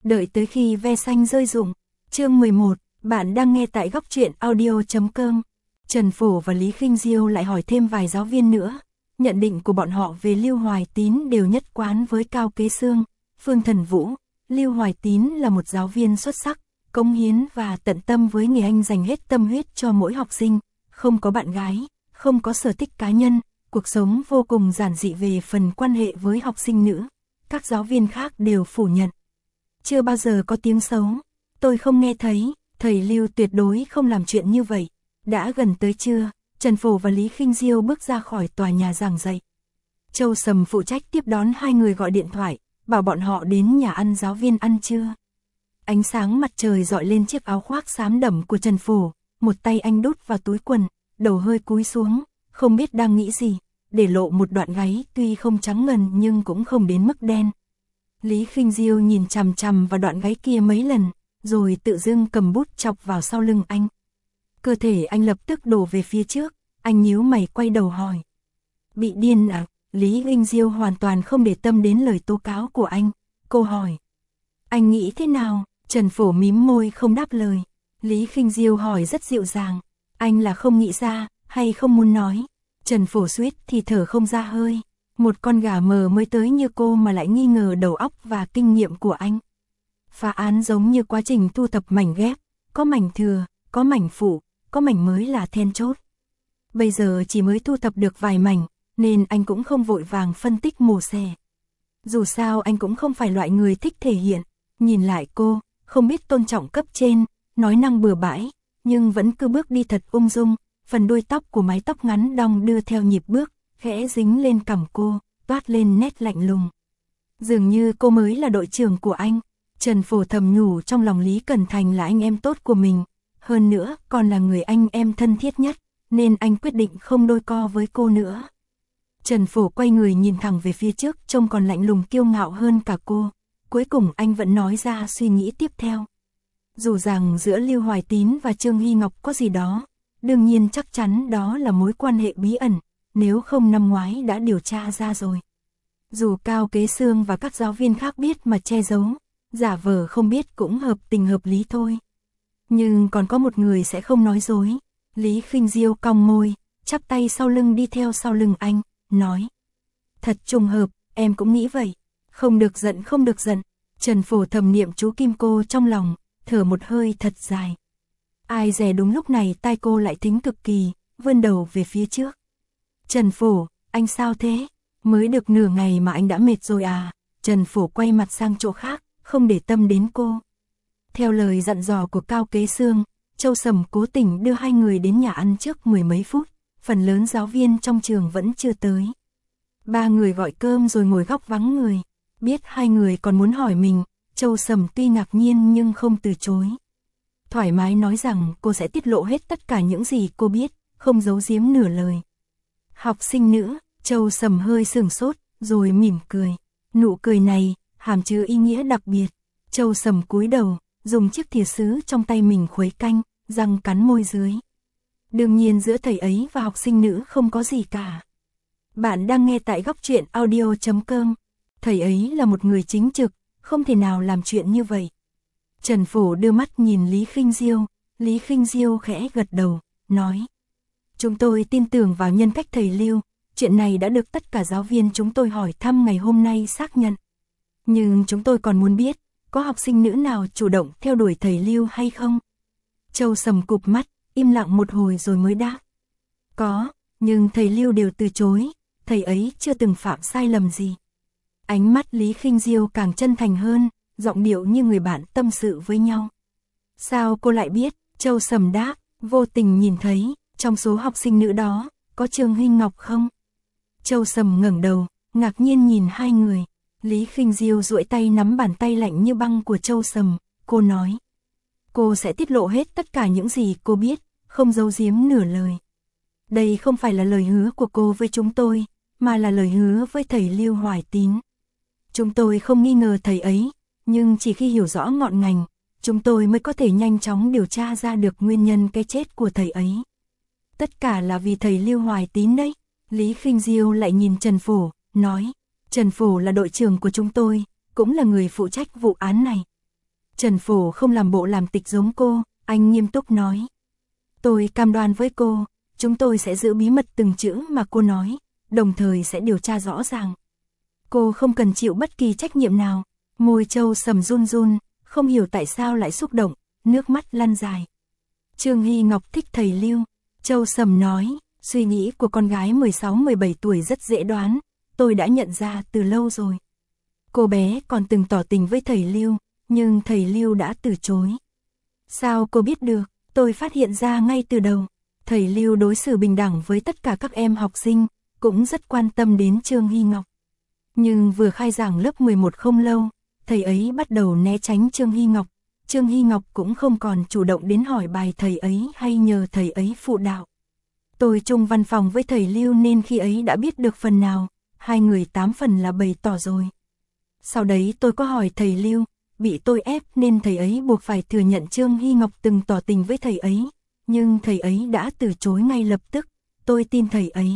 Đợi tới khi ve xanh rơi rụng. Chương 11, bạn đang nghe tại góc truyện audio.com. Trần Phổ và Lý Khinh Diêu lại hỏi thêm vài giáo viên nữa. Nhận định của bọn họ về Lưu Hoài Tín đều nhất quán với Cao Kế Xương, Phương Thần Vũ. Lưu Hoài Tín là một giáo viên xuất sắc, cống hiến và tận tâm với nghề, anh dành hết tâm huyết cho mỗi học sinh, không có bạn gái, không có sở thích cá nhân, cuộc sống vô cùng giản dị. Về phần quan hệ với học sinh nữ, các giáo viên khác đều phủ nhận. Chưa bao giờ có tiếng xấu, tôi không nghe thấy, thầy Lưu tuyệt đối không làm chuyện như vậy. Đã gần tới trưa, Trần Phổ và Lý Khinh Diêu bước ra khỏi tòa nhà giảng dạy. Châu Sầm phụ trách tiếp đón hai người, gọi điện thoại, bảo bọn họ đến nhà ăn giáo viên ăn trưa. Ánh sáng mặt trời dọi lên chiếc áo khoác xám đậm của Trần Phổ, một tay anh đút vào túi quần, đầu hơi cúi xuống, không biết đang nghĩ gì, để lộ một đoạn gáy tuy không trắng ngần nhưng cũng không đến mức đen. Lý Khinh Diêu nhìn chằm chằm vào đoạn gáy kia mấy lần, rồi tự dưng cầm bút chọc vào sau lưng anh. Cơ thể anh lập tức đổ về phía trước, anh nhíu mày quay đầu hỏi. Bị điên à? Lý Khinh Diêu hoàn toàn không để tâm đến lời tố cáo của anh. Cô hỏi. Anh nghĩ thế nào? Trần Phổ mím môi không đáp lời. Lý Khinh Diêu hỏi rất dịu dàng. Anh là không nghĩ ra, hay không muốn nói? Trần Phổ suýt thì thở không ra hơi. Một con gà mờ mới tới như cô mà lại nghi ngờ đầu óc và kinh nghiệm của anh. Phá án giống như quá trình thu thập mảnh ghép, có mảnh thừa, có mảnh phụ, có mảnh mới là then chốt. Bây giờ chỉ mới thu thập được vài mảnh, nên anh cũng không vội vàng phân tích mổ xẻ. Dù sao anh cũng không phải loại người thích thể hiện. Nhìn lại cô, không biết tôn trọng cấp trên, nói năng bừa bãi, nhưng vẫn cứ bước đi thật ung dung. Phần đuôi tóc của mái tóc ngắn đong đưa theo nhịp bước, khẽ dính lên cằm cô, toát lên nét lạnh lùng. Dường như cô mới là đội trưởng của anh. Trần Phổ thầm nhủ trong lòng Lý Cẩn Thành là anh em tốt của mình. Hơn nữa còn là người anh em thân thiết nhất, nên anh quyết định không đôi co với cô nữa. Trần Phổ quay người nhìn thẳng về phía trước, trông còn lạnh lùng kiêu ngạo hơn cả cô. Cuối cùng anh vẫn nói ra suy nghĩ tiếp theo. Dù rằng giữa Lưu Hoài Tín và Trương Hy Ngọc có gì đó, đương nhiên chắc chắn đó là mối quan hệ bí ẩn, nếu không năm ngoái đã điều tra ra rồi. Dù Cao Kế Xương và các giáo viên khác biết mà che giấu, giả vờ không biết cũng hợp tình hợp lý thôi. Nhưng còn có một người sẽ không nói dối. Lý Khinh Diêu cong môi, chắp tay sau lưng đi theo sau lưng anh, nói. Thật trùng hợp, em cũng nghĩ vậy. Không được giận, không được giận. Trần Phổ thầm niệm chú Kim Cô trong lòng, thở một hơi thật dài. Ai dè đúng lúc này tai cô lại thính cực kỳ, vươn đầu về phía trước. Trần Phổ, anh sao thế? Mới được nửa ngày mà anh đã mệt rồi à? Trần Phổ quay mặt sang chỗ khác, không để tâm đến cô. Theo lời dặn dò của Cao Kế Xương, Châu Sầm cố tình đưa hai người đến nhà ăn trước 10 mấy phút, phần lớn giáo viên trong trường vẫn chưa tới. Ba người gọi cơm rồi ngồi góc vắng người. Biết hai người còn muốn hỏi mình, Châu Sầm tuy ngạc nhiên nhưng không từ chối. Thoải mái nói rằng cô sẽ tiết lộ hết tất cả những gì cô biết, không giấu giếm nửa lời. Học sinh nữ, Châu Sầm hơi sửng sốt, rồi mỉm cười. Nụ cười này, hàm chứa ý nghĩa đặc biệt. Châu Sầm cúi đầu, dùng chiếc thìa sứ trong tay mình khuấy canh, răng cắn môi dưới. Đương nhiên giữa thầy ấy và học sinh nữ không có gì cả. Bạn đang nghe tại góc truyện audio.com. Thầy ấy là một người chính trực, không thể nào làm chuyện như vậy. Trần Phổ đưa mắt nhìn Lý Khinh Diêu. Lý Khinh Diêu khẽ gật đầu, nói. Chúng tôi tin tưởng vào nhân cách thầy Lưu. Chuyện này đã được tất cả giáo viên chúng tôi hỏi thăm ngày hôm nay xác nhận. Nhưng chúng tôi còn muốn biết, có học sinh nữ nào chủ động theo đuổi thầy Lưu hay không? Châu Sầm cụp mắt, im lặng một hồi rồi mới đáp. Có, nhưng thầy Lưu đều từ chối, thầy ấy chưa từng phạm sai lầm gì. Ánh mắt Lý Khinh Diêu càng chân thành hơn, giọng điệu như người bạn tâm sự với nhau. Sao cô lại biết? Châu Sầm đáp, vô tình nhìn thấy, trong số học sinh nữ đó, có Trương Hy Ngọc không? Châu Sầm ngẩng đầu, ngạc nhiên nhìn hai người. Lý Khinh Diêu duỗi tay nắm bàn tay lạnh như băng của Châu Sầm, cô nói. Cô sẽ tiết lộ hết tất cả những gì cô biết, không giấu giếm nửa lời. Đây không phải là lời hứa của cô với chúng tôi, mà là lời hứa với thầy Lưu Hoài Tín. Chúng tôi không nghi ngờ thầy ấy, nhưng chỉ khi hiểu rõ ngọn ngành, chúng tôi mới có thể nhanh chóng điều tra ra được nguyên nhân cái chết của thầy ấy. Tất cả là vì thầy Lưu Hoài Tín đấy. Lý Khinh Diêu lại nhìn Trần Phổ, nói. Trần Phổ là đội trưởng của chúng tôi, cũng là người phụ trách vụ án này. Trần Phổ không làm bộ làm tịch giống cô, anh nghiêm túc nói. Tôi cam đoan với cô, chúng tôi sẽ giữ bí mật từng chữ mà cô nói, đồng thời sẽ điều tra rõ ràng. Cô không cần chịu bất kỳ trách nhiệm nào. Môi Châu Sầm run run, không hiểu tại sao lại xúc động, nước mắt lăn dài. Trương Hy Ngọc thích thầy Lưu. Châu Sầm nói, suy nghĩ của con gái 16-17 tuổi rất dễ đoán, tôi đã nhận ra từ lâu rồi. Cô bé còn từng tỏ tình với thầy Lưu, nhưng thầy Lưu đã từ chối. Sao cô biết được? Tôi phát hiện ra ngay từ đầu. Thầy Lưu đối xử bình đẳng với tất cả các em học sinh, cũng rất quan tâm đến Trương Hy Ngọc. Nhưng vừa khai giảng lớp 11 không lâu, thầy ấy bắt đầu né tránh Trương Hy Ngọc. Trương Hy Ngọc cũng không còn chủ động đến hỏi bài thầy ấy hay nhờ thầy ấy phụ đạo. Tôi chung văn phòng với thầy Lưu nên khi ấy đã biết được phần nào, hai người 8 phần là bày tỏ rồi. Sau đấy tôi có hỏi thầy Lưu, bị tôi ép nên thầy ấy buộc phải thừa nhận Trương Hy Ngọc từng tỏ tình với thầy ấy, nhưng thầy ấy đã từ chối ngay lập tức, tôi tin thầy ấy.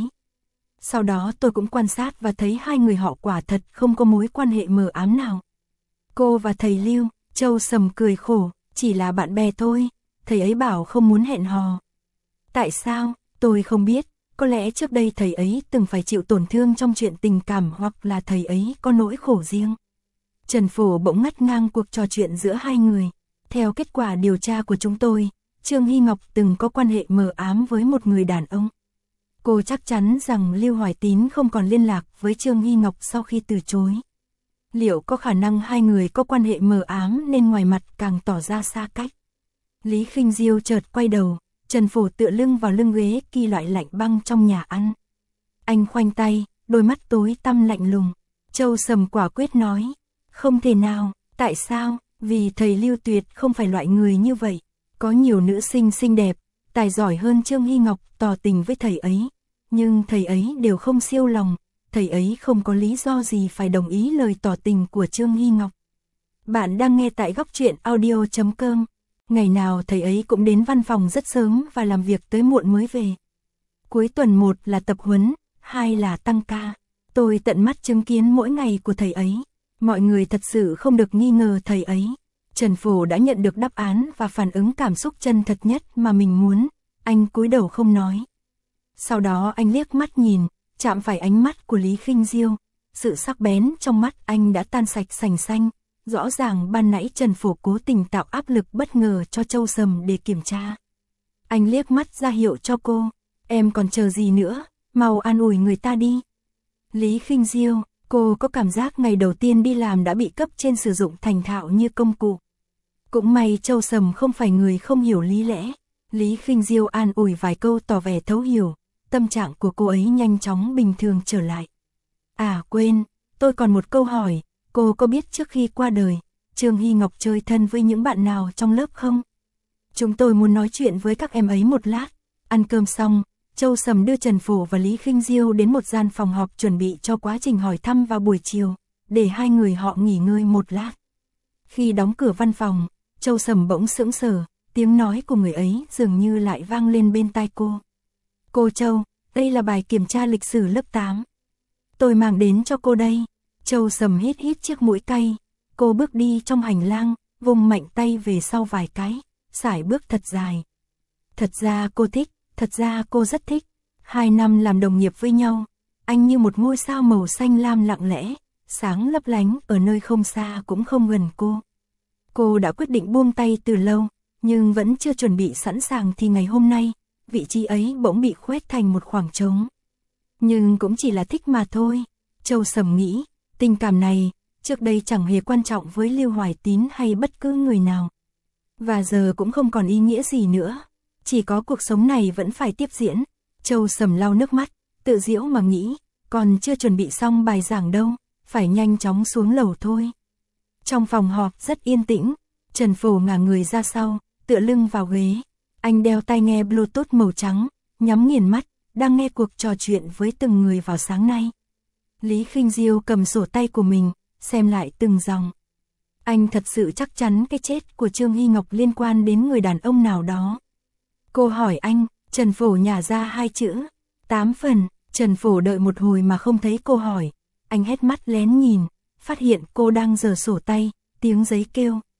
Sau đó tôi cũng quan sát và thấy hai người họ quả thật không có mối quan hệ mờ ám nào. Cô và thầy Lưu, Châu Sầm cười khổ, chỉ là bạn bè thôi, thầy ấy bảo không muốn hẹn hò. Tại sao, tôi không biết, có lẽ trước đây thầy ấy từng phải chịu tổn thương trong chuyện tình cảm hoặc là thầy ấy có nỗi khổ riêng. Trần Phổ bỗng ngắt ngang cuộc trò chuyện giữa hai người. Theo kết quả điều tra của chúng tôi, Trương Hy Ngọc từng có quan hệ mờ ám với một người đàn ông. Cô chắc chắn rằng Lưu Hoài Tín không còn liên lạc với Trương Hy Ngọc sau khi từ chối. Liệu có khả năng hai người có quan hệ mờ ám nên ngoài mặt càng tỏ ra xa cách? Lý Khinh Diêu chợt quay đầu, Trần Phổ tựa lưng vào lưng ghế kỳ loại lạnh băng trong nhà ăn. Anh khoanh tay, đôi mắt tối tăm lạnh lùng. Châu Sầm quả quyết nói, không thể nào, tại sao? Vì thầy Lưu tuyệt không phải loại người như vậy. Có nhiều nữ sinh xinh đẹp, tài giỏi hơn Trương Hy Ngọc tỏ tình với thầy ấy. Nhưng thầy ấy đều không siêu lòng, thầy ấy không có lý do gì phải đồng ý lời tỏ tình của Trương Hy Ngọc. Bạn đang nghe tại Góc Truyện Audio.com. Ngày nào thầy ấy cũng đến văn phòng rất sớm và làm việc tới muộn mới về. Cuối tuần 1 là tập huấn, 2 là tăng ca. Tôi tận mắt chứng kiến mỗi ngày của thầy ấy. Mọi người thật sự không được nghi ngờ thầy ấy. Trần Phổ đã nhận được đáp án và phản ứng cảm xúc chân thật nhất mà mình muốn. Anh cúi đầu không nói. Sau đó anh liếc mắt nhìn, chạm phải ánh mắt của Lý Khinh Diêu. Sự sắc bén trong mắt anh đã tan sạch sành xanh. Rõ ràng ban nãy Trần Phổ cố tình tạo áp lực bất ngờ cho Châu Sầm để kiểm tra. Anh liếc mắt ra hiệu cho cô. Em còn chờ gì nữa, mau an ủi người ta đi. Lý Khinh Diêu, cô có cảm giác ngày đầu tiên đi làm đã bị cấp trên sử dụng thành thạo như công cụ. Cũng may Châu Sầm không phải người không hiểu lý lẽ. Lý Khinh Diêu an ủi vài câu tỏ vẻ thấu hiểu. Tâm trạng của cô ấy nhanh chóng bình thường trở lại. À quên, tôi còn một câu hỏi. Cô có biết trước khi qua đời, Trương Hy Ngọc chơi thân với những bạn nào trong lớp không? Chúng tôi muốn nói chuyện với các em ấy một lát. Ăn cơm xong, Châu Sầm đưa Trần Phổ và Lý Khinh Diêu đến một gian phòng họp chuẩn bị cho quá trình hỏi thăm vào buổi chiều, để hai người họ nghỉ ngơi một lát. Khi đóng cửa văn phòng, Châu Sầm bỗng sững sờ, tiếng nói của người ấy dường như lại vang lên bên tai cô. Cô Châu, đây là bài kiểm tra lịch sử lớp 8. Tôi mang đến cho cô đây. Châu Sầm hít hít chiếc mũi cay. Cô bước đi trong hành lang, vùng mạnh tay về sau vài cái, sải bước thật dài. Thật ra cô thích, thật ra cô rất thích. 2 năm làm đồng nghiệp với nhau, anh như một ngôi sao màu xanh lam lặng lẽ, sáng lấp lánh ở nơi không xa cũng không gần cô. Cô đã quyết định buông tay từ lâu, nhưng vẫn chưa chuẩn bị sẵn sàng thì ngày hôm nay, vị trí ấy bỗng bị khoét thành một khoảng trống. Nhưng cũng chỉ là thích mà thôi, Châu Sầm nghĩ, tình cảm này, trước đây chẳng hề quan trọng với Lưu Hoài Tín hay bất cứ người nào. Và giờ cũng không còn ý nghĩa gì nữa, chỉ có cuộc sống này vẫn phải tiếp diễn. Châu Sầm lau nước mắt, tự giễu mà nghĩ, còn chưa chuẩn bị xong bài giảng đâu, phải nhanh chóng xuống lầu thôi. Trong phòng họp rất yên tĩnh, Trần Phổ ngả người ra sau, tựa lưng vào ghế. Anh đeo tai nghe Bluetooth màu trắng, nhắm nghiền mắt, đang nghe cuộc trò chuyện với từng người vào sáng nay. Lý Khinh Diêu cầm sổ tay của mình, xem lại từng dòng. Anh thật sự chắc chắn cái chết của Trương Hy Ngọc liên quan đến người đàn ông nào đó. Cô hỏi anh, Trần Phổ nhả ra 2 chữ, 8 phần. Trần Phổ đợi một hồi mà không thấy cô hỏi. Anh hét mắt lén nhìn, phát hiện cô đang giở sổ tay, tiếng giấy kêu.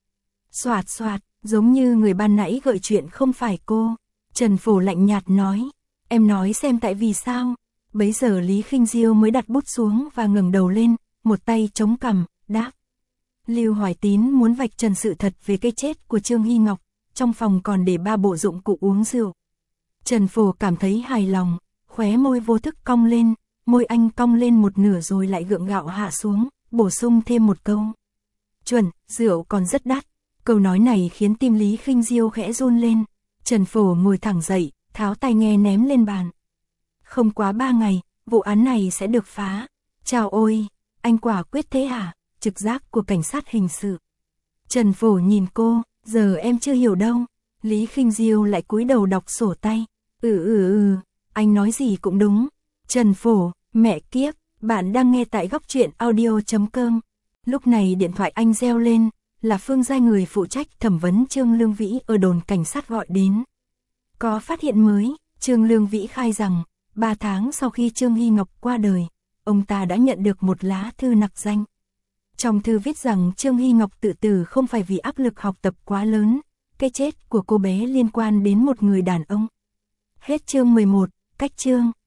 Soạt soạt, giống như người ban nãy gợi chuyện không phải cô. Trần Phổ lạnh nhạt nói, em nói xem tại vì sao. Bấy giờ Lý Khinh Diêu mới đặt bút xuống và ngẩng đầu lên, một tay chống cằm, đáp. Lưu Hoài Tín muốn vạch trần sự thật về cái chết của Trương Hy Ngọc, trong phòng còn để 3 bộ dụng cụ uống rượu. Trần Phổ cảm thấy hài lòng, khóe môi vô thức cong lên, môi anh cong lên một nửa rồi lại gượng gạo hạ xuống, bổ sung thêm một câu. Chuẩn, rượu còn rất đắt. Câu nói này khiến tim Lý Khinh Diêu khẽ run lên. Trần Phổ ngồi thẳng dậy, tháo tai nghe ném lên bàn. Không quá 3 ngày, vụ án này sẽ được phá. Chào ôi, anh quả quyết thế hả? Trực giác của cảnh sát hình sự. Trần Phổ nhìn cô, giờ em chưa hiểu đâu. Lý Khinh Diêu lại cúi đầu đọc sổ tay. Anh nói gì cũng đúng. Trần Phổ, mẹ kiếp, bạn đang nghe tại góc truyện audio.com. Lúc này điện thoại anh reo lên, là Phương Giai người phụ trách thẩm vấn Trương Lương Vĩ ở đồn cảnh sát gọi đến. Có phát hiện mới, Trương Lương Vĩ khai rằng, 3 tháng sau khi Trương Hy Ngọc qua đời, ông ta đã nhận được một lá thư nặc danh. Trong thư viết rằng Trương Hy Ngọc tự tử không phải vì áp lực học tập quá lớn, cái chết của cô bé liên quan đến một người đàn ông. Hết chương 11, cách chương.